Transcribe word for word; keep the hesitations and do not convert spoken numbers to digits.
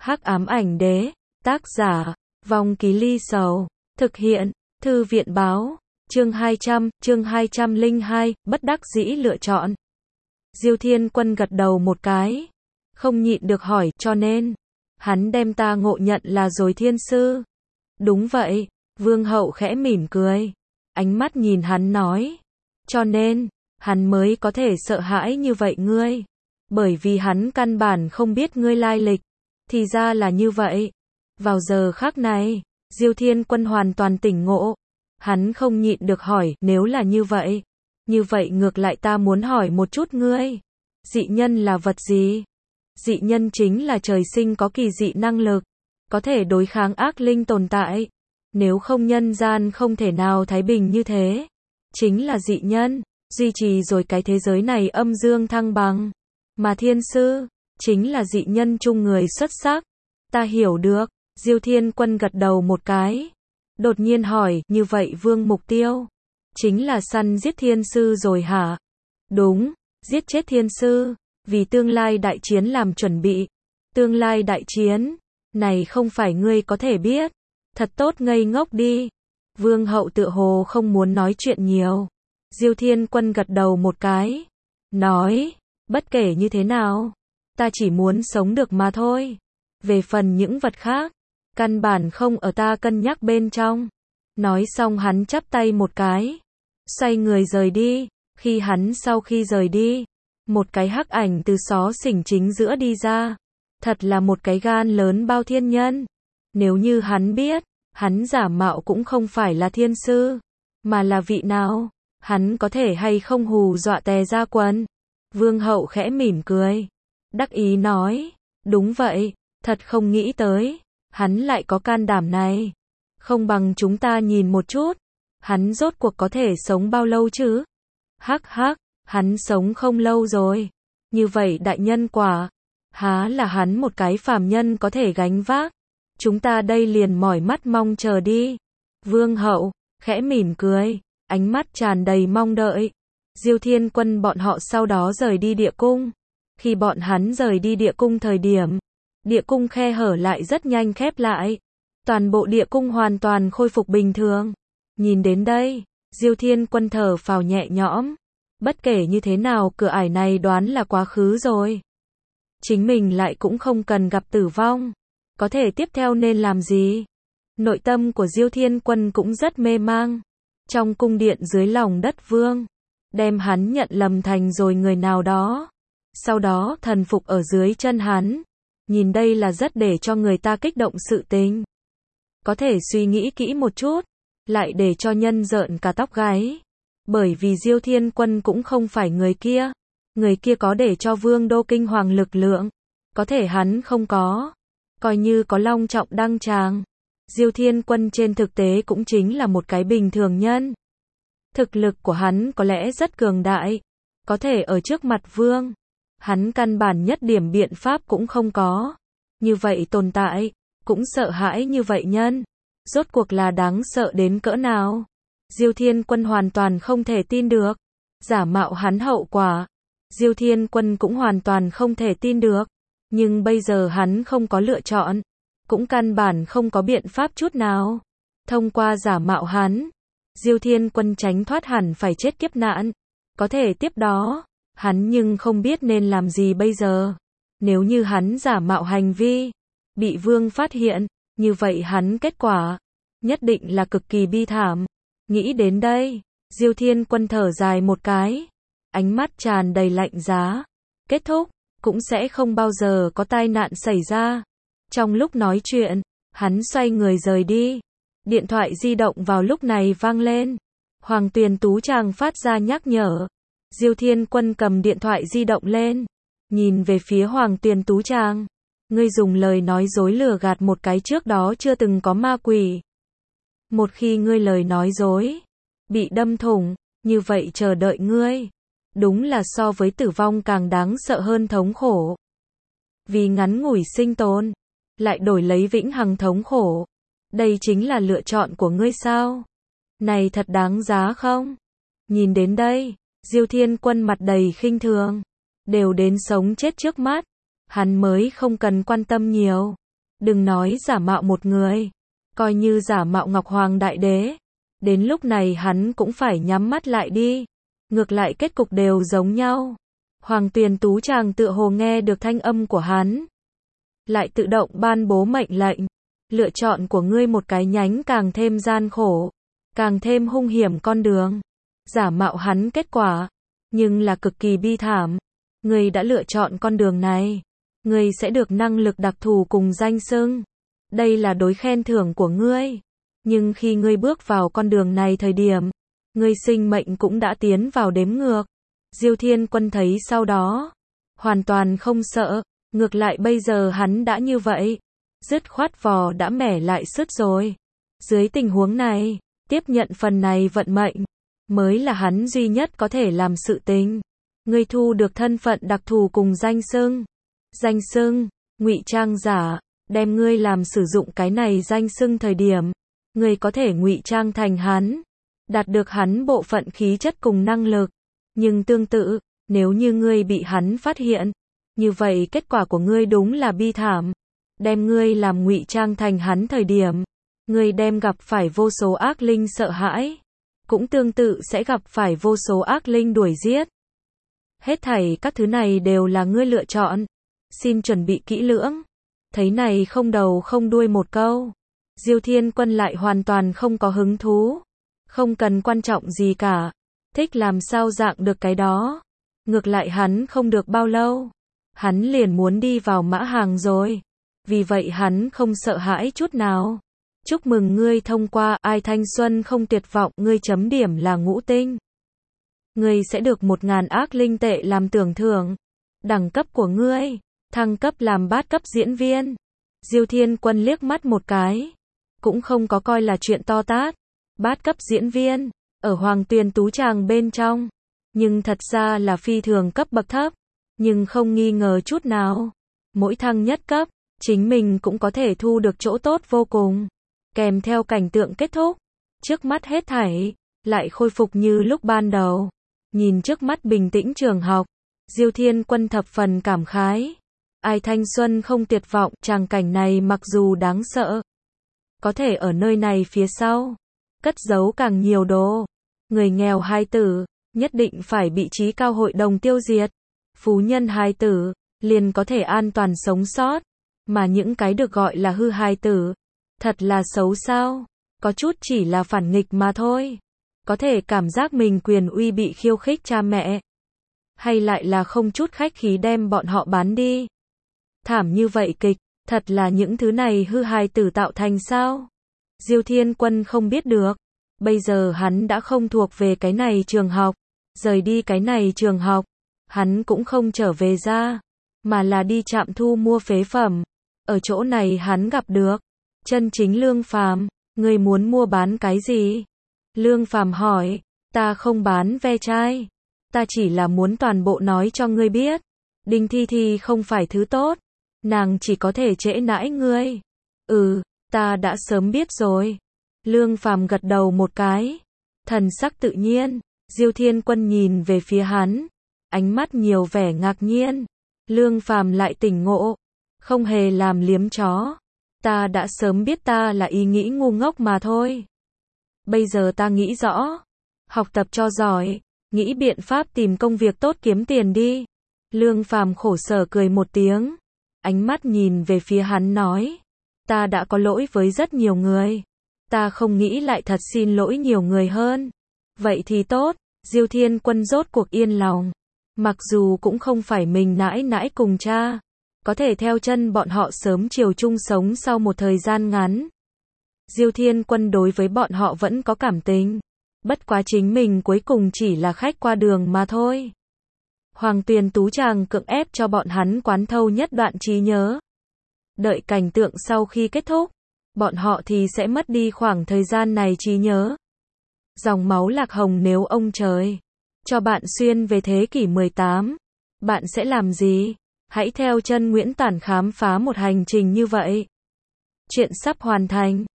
Hắc ám ảnh đế, tác giả, Vong Ký Ly Sầu, thực hiện, Thư viện báo, chương hai trăm, chương hai trăm lẻ hai, bất đắc dĩ lựa chọn. Diêu Thiên Quân gật đầu một cái, không nhịn được hỏi, cho nên, hắn đem ta ngộ nhận là rồi thiên sư. Đúng vậy, Vương Hậu khẽ mỉm cười, ánh mắt nhìn hắn nói, cho nên, hắn mới có thể sợ hãi như vậy ngươi, bởi vì hắn căn bản không biết ngươi lai lịch, thì ra là như vậy. Vào giờ khắc này, Diêu Thiên Quân hoàn toàn tỉnh ngộ, hắn không nhịn được hỏi, nếu là như vậy, như vậy ngược lại ta muốn hỏi một chút ngươi, dị nhân là vật gì? Dị nhân chính là trời sinh có kỳ dị năng lực, có thể đối kháng ác linh tồn tại, nếu không nhân gian không thể nào thái bình như thế, chính là dị nhân, duy trì rồi cái thế giới này âm dương thăng bằng, mà thiên sư, chính là dị nhân chung người xuất sắc, ta hiểu được. Diêu Thiên Quân gật đầu một cái, đột nhiên hỏi, như vậy vương mục tiêu, chính là săn giết thiên sư rồi hả? Đúng, giết chết thiên sư, vì tương lai đại chiến làm chuẩn bị. Tương lai đại chiến, này không phải ngươi có thể biết, thật tốt ngây ngốc đi. Vương Hậu tựa hồ không muốn nói chuyện nhiều. Diêu Thiên Quân gật đầu một cái, nói, bất kể như thế nào, ta chỉ muốn sống được mà thôi. Về phần những vật khác, căn bản không ở ta cân nhắc bên trong. Nói xong hắn chắp tay một cái, xoay người rời đi. Khi hắn sau khi rời đi, một cái hắc ảnh từ xó xỉnh chính giữa đi ra. Thật là một cái gan lớn bao thiên nhân. Nếu như hắn biết, hắn giả mạo cũng không phải là thiên sư, mà là vị nào, hắn có thể hay không hù dọa tè ra quần. Vương Hậu khẽ mỉm cười, đắc ý nói, đúng vậy, thật không nghĩ tới, hắn lại có can đảm này. Không bằng chúng ta nhìn một chút, hắn rốt cuộc có thể sống bao lâu chứ? Hắc hắc, hắn sống không lâu rồi. Như vậy đại nhân quả, há là hắn một cái phàm nhân có thể gánh vác. Chúng ta đây liền mỏi mắt mong chờ đi. Vương Hậu, khẽ mỉm cười, ánh mắt tràn đầy mong đợi. Diêu Thiên Quân bọn họ sau đó rời đi địa cung. Khi bọn hắn rời đi địa cung thời điểm, địa cung khe hở lại rất nhanh khép lại. Toàn bộ địa cung hoàn toàn khôi phục bình thường. Nhìn đến đây, Diêu Thiên Quân thở phào nhẹ nhõm. Bất kể như thế nào cửa ải này đoán là quá khứ rồi. Chính mình lại cũng không cần gặp tử vong. Có thể tiếp theo nên làm gì? Nội tâm của Diêu Thiên Quân cũng rất mê mang. Trong cung điện dưới lòng đất vương, đem hắn nhận lầm thành rồi người nào đó. Sau đó thần phục ở dưới chân hắn. Nhìn đây là rất để cho người ta kích động sự tình. Có thể suy nghĩ kỹ một chút, lại để cho nhân rợn cả tóc gáy. Bởi vì Diêu Thiên Quân cũng không phải người kia. Người kia có để cho vương đô kinh hoàng lực lượng. Có thể hắn không có. Coi như có long trọng đăng tràng. Diêu Thiên Quân trên thực tế cũng chính là một cái bình thường nhân. Thực lực của hắn có lẽ rất cường đại. Có thể ở trước mặt vương, hắn căn bản nhất điểm biện pháp cũng không có. Như vậy tồn tại, cũng sợ hãi như vậy nhân. Rốt cuộc là đáng sợ đến cỡ nào? Diêu Thiên Quân hoàn toàn không thể tin được. Giả mạo hắn hậu quả, Diêu Thiên Quân cũng hoàn toàn không thể tin được. Nhưng bây giờ hắn không có lựa chọn, cũng căn bản không có biện pháp chút nào. Thông qua giả mạo hắn, Diêu Thiên Quân tránh thoát hẳn phải chết kiếp nạn. Có thể tiếp đó, hắn nhưng không biết nên làm gì bây giờ. Nếu như hắn giả mạo hành vi, bị vương phát hiện, như vậy hắn kết quả, nhất định là cực kỳ bi thảm. Nghĩ đến đây, Diêu Thiên Quân thở dài một cái, ánh mắt tràn đầy lạnh giá. Kết thúc, cũng sẽ không bao giờ có tai nạn xảy ra. Trong lúc nói chuyện, hắn xoay người rời đi. Điện thoại di động vào lúc này vang lên. Hoàng Tuyền Tú Tràng phát ra nhắc nhở. Diêu Thiên Quân cầm điện thoại di động lên, nhìn về phía Hoàng Tuyền Tú Tràng. Ngươi dùng lời nói dối lừa gạt một cái trước đó chưa từng có ma quỷ. Một khi ngươi lời nói dối bị đâm thủng, như vậy chờ đợi ngươi, đúng là so với tử vong càng đáng sợ hơn thống khổ. Vì ngắn ngủi sinh tồn, lại đổi lấy vĩnh hằng thống khổ. Đây chính là lựa chọn của ngươi sao? Này thật đáng giá không? Nhìn đến đây, Diêu Thiên Quân mặt đầy khinh thường. Đều đến sống chết trước mắt, hắn mới không cần quan tâm nhiều. Đừng nói giả mạo một người, coi như giả mạo Ngọc Hoàng Đại Đế. Đến lúc này hắn cũng phải nhắm mắt lại đi. Ngược lại kết cục đều giống nhau. Hoàng Tuyền Tú chàng tựa hồ nghe được thanh âm của hắn, lại tự động ban bố mệnh lệnh. Lựa chọn của ngươi một cái nhánh càng thêm gian khổ, càng thêm hung hiểm con đường. Giả mạo hắn kết quả, nhưng là cực kỳ bi thảm. Ngươi đã lựa chọn con đường này, ngươi sẽ được năng lực đặc thù cùng danh xưng. Đây là đối khen thưởng của ngươi. Nhưng khi ngươi bước vào con đường này thời điểm, ngươi sinh mệnh cũng đã tiến vào đếm ngược. Diêu Thiên Quân thấy sau đó, hoàn toàn không sợ. Ngược lại bây giờ hắn đã như vậy, dứt khoát vò đã mẻ lại sứt rồi. Dưới tình huống này, tiếp nhận phần này vận mệnh, mới là hắn duy nhất có thể làm sự tình. Ngươi thu được thân phận đặc thù cùng danh xưng. Danh xưng, ngụy trang giả, đem ngươi làm sử dụng cái này danh xưng thời điểm, ngươi có thể ngụy trang thành hắn, đạt được hắn bộ phận khí chất cùng năng lực. Nhưng tương tự, nếu như ngươi bị hắn phát hiện, như vậy kết quả của ngươi đúng là bi thảm. Đem ngươi làm ngụy trang thành hắn thời điểm, ngươi đem gặp phải vô số ác linh sợ hãi, cũng tương tự sẽ gặp phải vô số ác linh đuổi giết. Hết thảy các thứ này đều là ngươi lựa chọn, xin chuẩn bị kỹ lưỡng. Thấy này không đầu không đuôi một câu, Diêu Thiên Quân lại hoàn toàn không có hứng thú, không cần quan trọng gì cả, thích làm sao dạng được cái đó. Ngược lại hắn không được bao lâu, hắn liền muốn đi vào mã hàng rồi. Vì vậy hắn không sợ hãi chút nào. Chúc mừng ngươi thông qua Ai Thanh Xuân không tuyệt vọng, ngươi chấm điểm là ngũ tinh. Ngươi sẽ được một ngàn ác linh tệ làm tưởng thưởng. Đẳng cấp của ngươi, thăng cấp làm bát cấp diễn viên. Diêu Thiên Quân liếc mắt một cái, cũng không có coi là chuyện to tát. Bát cấp diễn viên, ở Hoàng Tuyền Tú Tràng bên trong, nhưng thật ra là phi thường cấp bậc thấp. Nhưng không nghi ngờ chút nào, mỗi thăng nhất cấp, chính mình cũng có thể thu được chỗ tốt vô cùng. Kèm theo cảnh tượng kết thúc, trước mắt hết thảy lại khôi phục như lúc ban đầu. Nhìn trước mắt bình tĩnh trường học, Diêu Thiên Quân thập phần cảm khái. Ai thanh xuân không tuyệt vọng, tràng cảnh này mặc dù đáng sợ, có thể ở nơi này phía sau cất giấu càng nhiều đồ. Người nghèo hai tử nhất định phải bị trí cao hội đồng tiêu diệt. Phú nhân hai tử liền có thể an toàn sống sót. Mà những cái được gọi là hư hài tử, thật là xấu sao, có chút chỉ là phản nghịch mà thôi. Có thể cảm giác mình quyền uy bị khiêu khích cha mẹ, hay lại là không chút khách khí đem bọn họ bán đi. Thảm như vậy kịch, thật là những thứ này hư hài tử tạo thành sao? Diêu Thiên Quân không biết được. Bây giờ hắn đã không thuộc về cái này trường học, rời đi cái này trường học, hắn cũng không trở về ra, mà là đi trạm thu mua phế phẩm. Ở chỗ này hắn gặp được chân chính Lương Phàm. Ngươi muốn mua bán cái gì? Lương Phàm hỏi. Ta không bán ve chai, ta chỉ là muốn toàn bộ nói cho ngươi biết, Đinh Thi Thi không phải thứ tốt, nàng chỉ có thể trễ nãi ngươi. Ừ, ta đã sớm biết rồi. Lương Phàm gật đầu một cái, thần sắc tự nhiên. Diêu Thiên Quân nhìn về phía hắn, ánh mắt nhiều vẻ ngạc nhiên. Lương Phàm lại tỉnh ngộ, không hề làm liếm chó. Ta đã sớm biết ta là ý nghĩ ngu ngốc mà thôi. Bây giờ ta nghĩ rõ, học tập cho giỏi, nghĩ biện pháp tìm công việc tốt kiếm tiền đi. Lương Phàm khổ sở cười một tiếng, ánh mắt nhìn về phía hắn nói, ta đã có lỗi với rất nhiều người, ta không nghĩ lại thật xin lỗi nhiều người hơn. Vậy thì tốt. Diêu Thiên Quân rốt cuộc yên lòng, mặc dù cũng không phải mình nãi nãi cùng cha, có thể theo chân bọn họ sớm chiều chung sống sau một thời gian ngắn. Diêu Thiên Quân đối với bọn họ vẫn có cảm tình, bất quá chính mình cuối cùng chỉ là khách qua đường mà thôi. Hoàng Tuyền Tú Tràng cưỡng ép cho bọn hắn quán thâu nhất đoạn trí nhớ. Đợi cảnh tượng sau khi kết thúc, bọn họ thì sẽ mất đi khoảng thời gian này trí nhớ. Dòng máu lạc hồng, nếu ông trời cho bạn xuyên về thế kỷ mười tám, bạn sẽ làm gì? Hãy theo chân Nguyễn Tản khám phá một hành trình như vậy. Chuyện sắp hoàn thành.